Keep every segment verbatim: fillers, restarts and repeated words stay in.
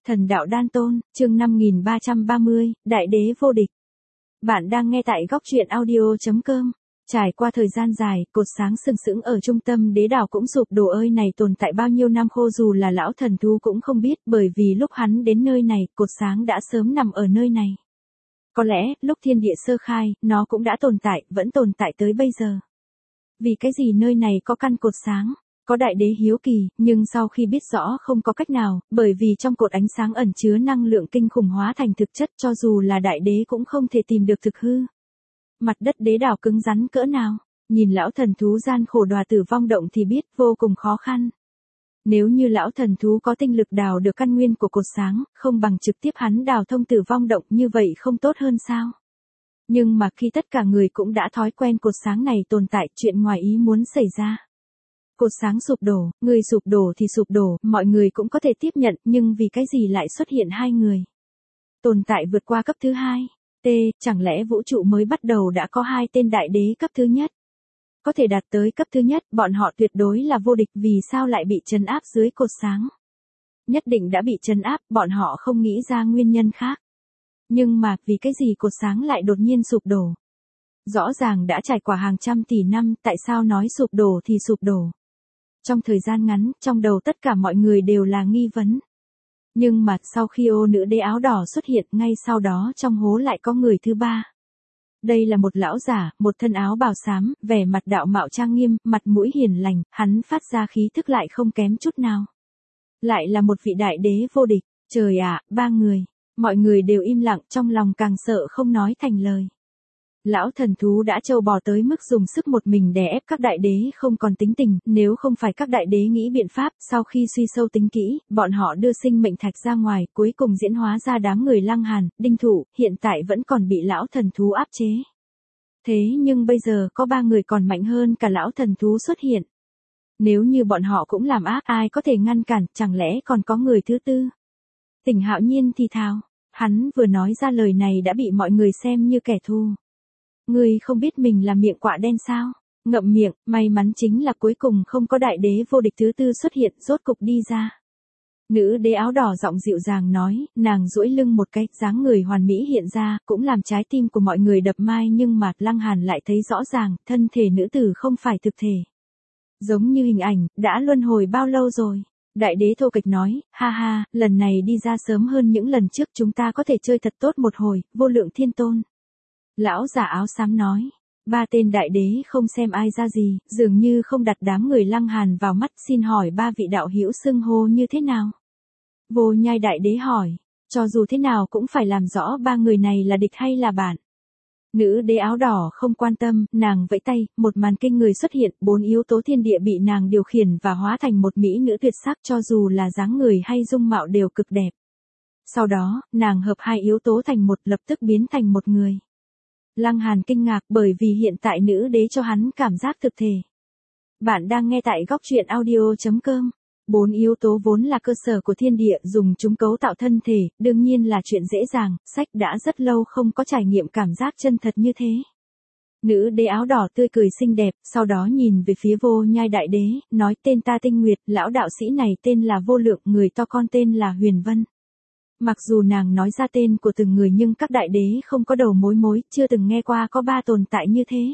Thần đạo đan tôn, chương năm nghìn ba trăm ba mươi, Đại đế vô địch. Bạn đang nghe tại góc truyện audio chấm com. Trải qua thời gian dài, cột sáng sừng sững ở trung tâm đế đảo cũng sụp đổ. Ơi này tồn tại bao nhiêu năm khô dù là lão thần thú cũng không biết, bởi vì lúc hắn đến nơi này, cột sáng đã sớm nằm ở nơi này. Có lẽ, lúc thiên địa sơ khai, nó cũng đã tồn tại, vẫn tồn tại tới bây giờ. Vì cái gì nơi này có căn cột sáng? Có đại đế hiếu kỳ, nhưng sau khi biết rõ không có cách nào, bởi vì trong cột ánh sáng ẩn chứa năng lượng kinh khủng hóa thành thực chất, cho dù là đại đế cũng không thể tìm được thực hư. Mặt đất đế đảo cứng rắn cỡ nào, nhìn lão thần thú gian khổ đọa tử vong động thì biết vô cùng khó khăn. Nếu như lão thần thú có tinh lực đào được căn nguyên của cột sáng, không bằng trực tiếp hắn đào thông tử vong động, như vậy không tốt hơn sao? Nhưng mà khi tất cả người cũng đã thói quen cột sáng này tồn tại, chuyện ngoài ý muốn xảy ra. Cột sáng sụp đổ, người sụp đổ thì sụp đổ, mọi người cũng có thể tiếp nhận, nhưng vì cái gì lại xuất hiện hai người? Tồn tại vượt qua cấp thứ hai. T, chẳng lẽ vũ trụ mới bắt đầu đã có hai tên đại đế cấp thứ nhất? Có thể đạt tới cấp thứ nhất, bọn họ tuyệt đối là vô địch, vì sao lại bị trấn áp dưới cột sáng? Nhất định đã bị trấn áp, bọn họ không nghĩ ra nguyên nhân khác. Nhưng mà, vì cái gì cột sáng lại đột nhiên sụp đổ? Rõ ràng đã trải qua hàng trăm tỷ năm, tại sao nói sụp đổ thì sụp đổ? Trong thời gian ngắn, trong đầu tất cả mọi người đều là nghi vấn. Nhưng mà, sau khi ô nữ đế áo đỏ xuất hiện, ngay sau đó trong hố lại có người thứ ba. Đây là một lão giả, một thân áo bào xám, vẻ mặt đạo mạo trang nghiêm, mặt mũi hiền lành, hắn phát ra khí thức lại không kém chút nào. Lại là một vị đại đế vô địch, trời ạ, ba người. Mọi người đều im lặng, trong lòng càng sợ không nói thành lời. Lão thần thú đã trâu bò tới mức dùng sức một mình đè ép các đại đế không còn tính tình, nếu không phải các đại đế nghĩ biện pháp, sau khi suy sâu tính kỹ, bọn họ đưa sinh mệnh thạch ra ngoài, cuối cùng diễn hóa ra đám người Lăng Hàn, Đinh Thụ, hiện tại vẫn còn bị lão thần thú áp chế. Thế nhưng bây giờ có ba người còn mạnh hơn cả lão thần thú xuất hiện. Nếu như bọn họ cũng làm ác, ai có thể ngăn cản, chẳng lẽ còn có người thứ tư? Tỉnh Hạo Nhiên thì thào, hắn vừa nói ra lời này đã bị mọi người xem như kẻ thù. Ngươi không biết mình là miệng quạ đen sao? Ngậm miệng, may mắn chính là cuối cùng không có đại đế vô địch thứ tư xuất hiện, rốt cục đi ra. Nữ đế áo đỏ giọng dịu dàng nói, nàng duỗi lưng một cái, dáng người hoàn mỹ hiện ra, cũng làm trái tim của mọi người đập mai, nhưng mà Lăng Hàn lại thấy rõ ràng, thân thể nữ tử không phải thực thể. Giống như hình ảnh, đã luân hồi bao lâu rồi? Đại đế thô kịch nói, ha ha, lần này đi ra sớm hơn những lần trước, chúng ta có thể chơi thật tốt một hồi, vô lượng thiên tôn. Lão giả áo xám nói, ba tên đại đế không xem ai ra gì, dường như không đặt đám người Lăng Hàn vào mắt, xin hỏi ba vị đạo hữu xưng hô như thế nào? Vô Nhai đại đế hỏi, cho dù thế nào cũng phải làm rõ ba người này là địch hay là bạn. Nữ đế áo đỏ không quan tâm, nàng vẫy tay, một màn kinh người xuất hiện, bốn yếu tố thiên địa bị nàng điều khiển và hóa thành một mỹ nữ tuyệt sắc, cho dù là dáng người hay dung mạo đều cực đẹp. Sau đó, nàng hợp hai yếu tố thành một, lập tức biến thành một người. Lăng Hàn kinh ngạc bởi vì hiện tại nữ đế cho hắn cảm giác thực thể. Bạn đang nghe tại góc truyện audio chấm com. Bốn yếu tố vốn là cơ sở của thiên địa, dùng chúng cấu tạo thân thể, đương nhiên là chuyện dễ dàng, sách đã rất lâu không có trải nghiệm cảm giác chân thật như thế. Nữ đế áo đỏ tươi cười xinh đẹp, sau đó nhìn về phía Vô Nhai đại đế, nói tên ta Tinh Nguyệt, lão đạo sĩ này tên là Vô Lượng, người to con tên là Huyền Vân. Mặc dù nàng nói ra tên của từng người nhưng các đại đế không có đầu mối mối, chưa từng nghe qua có ba tồn tại như thế.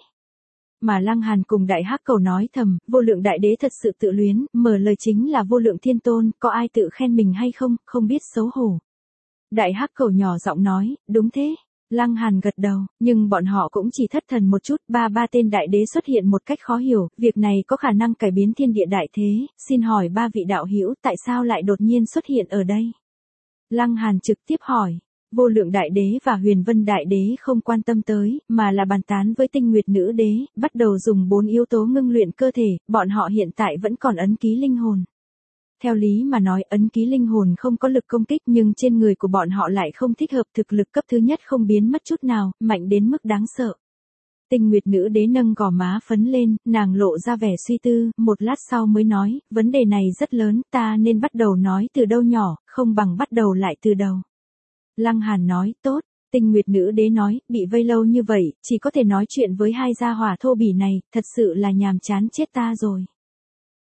Mà Lăng Hàn cùng đại hắc cầu nói thầm, Vô Lượng đại đế thật sự tự luyến, mở lời chính là Vô Lượng thiên tôn, có ai tự khen mình hay không, không biết xấu hổ. Đại hắc cầu nhỏ giọng nói, đúng thế. Lăng Hàn gật đầu, nhưng bọn họ cũng chỉ thất thần một chút, ba ba tên đại đế xuất hiện một cách khó hiểu, việc này có khả năng cải biến thiên địa đại thế, xin hỏi ba vị đạo hữu tại sao lại đột nhiên xuất hiện ở đây? Lăng Hàn trực tiếp hỏi, Vô Lượng đại đế và Huyền Vân đại đế không quan tâm tới, mà là bàn tán với Tinh Nguyệt nữ đế, bắt đầu dùng bốn yếu tố ngưng luyện cơ thể, bọn họ hiện tại vẫn còn ấn ký linh hồn. Theo lý mà nói, ấn ký linh hồn không có lực công kích, nhưng trên người của bọn họ lại không thích hợp, thực lực cấp thứ nhất không biến mất chút nào, mạnh đến mức đáng sợ. Tinh Nguyệt nữ đế nâng gò má phấn lên, nàng lộ ra vẻ suy tư, một lát sau mới nói, vấn đề này rất lớn, ta nên bắt đầu nói từ đâu nhỏ, không bằng bắt đầu lại từ đầu. Lăng Hàn nói, tốt. Tinh Nguyệt nữ đế nói, bị vây lâu như vậy, chỉ có thể nói chuyện với hai gia hỏa thô bỉ này, thật sự là nhàm chán chết ta rồi.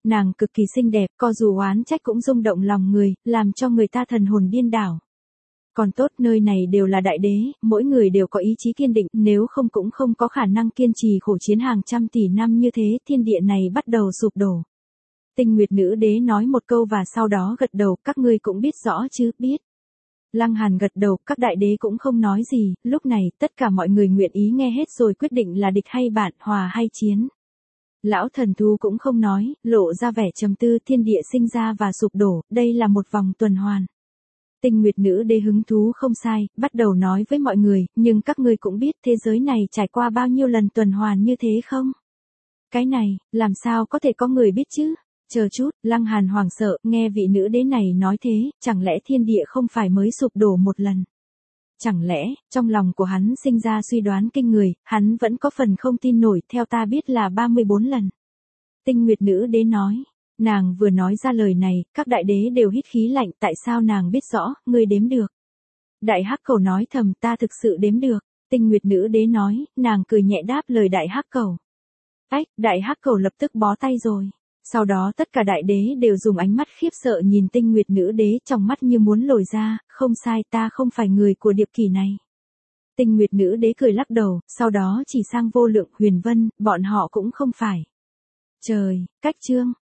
Nàng cực kỳ xinh đẹp, co dù oán trách cũng rung động lòng người, làm cho người ta thần hồn điên đảo. Còn tốt nơi này đều là đại đế, mỗi người đều có ý chí kiên định, nếu không cũng không có khả năng kiên trì khổ chiến hàng trăm tỷ năm như thế, thiên địa này bắt đầu sụp đổ. Tinh Nguyệt Nữ Đế nói một câu và sau đó gật đầu, các ngươi cũng biết rõ chứ, biết. Lăng Hàn gật đầu, các đại đế cũng không nói gì, lúc này tất cả mọi người nguyện ý nghe hết rồi quyết định là địch hay bạn, hòa hay chiến. Lão thần thú cũng không nói, lộ ra vẻ trầm tư, thiên địa sinh ra và sụp đổ, đây là một vòng tuần hoàn. Tinh Nguyệt Nữ Đế hứng thú không sai, bắt đầu nói với mọi người, nhưng các ngươi cũng biết thế giới này trải qua bao nhiêu lần tuần hoàn như thế không? Cái này, làm sao có thể có người biết chứ? Chờ chút, Lăng Hàn hoảng sợ, nghe vị nữ đế này nói thế, chẳng lẽ thiên địa không phải mới sụp đổ một lần? Chẳng lẽ, trong lòng của hắn sinh ra suy đoán kinh người, hắn vẫn có phần không tin nổi, theo ta biết là ba mươi bốn lần. Tinh Nguyệt Nữ Đế nói, nàng vừa nói ra lời này, các đại đế đều hít khí lạnh, tại sao nàng biết rõ, ngươi đếm được. Đại Hắc Cầu nói thầm, ta thực sự đếm được. Tinh Nguyệt Nữ Đế nói, nàng cười nhẹ đáp lời Đại Hắc Cầu. Ách, Đại Hắc Cầu lập tức bó tay rồi. Sau đó tất cả đại đế đều dùng ánh mắt khiếp sợ nhìn Tinh Nguyệt Nữ Đế, trong mắt như muốn lồi ra, không sai, ta không phải người của điệp kỷ này. Tinh Nguyệt Nữ Đế cười lắc đầu, sau đó chỉ sang Vô Lượng, Huyền Vân, bọn họ cũng không phải. Trời, cách chương.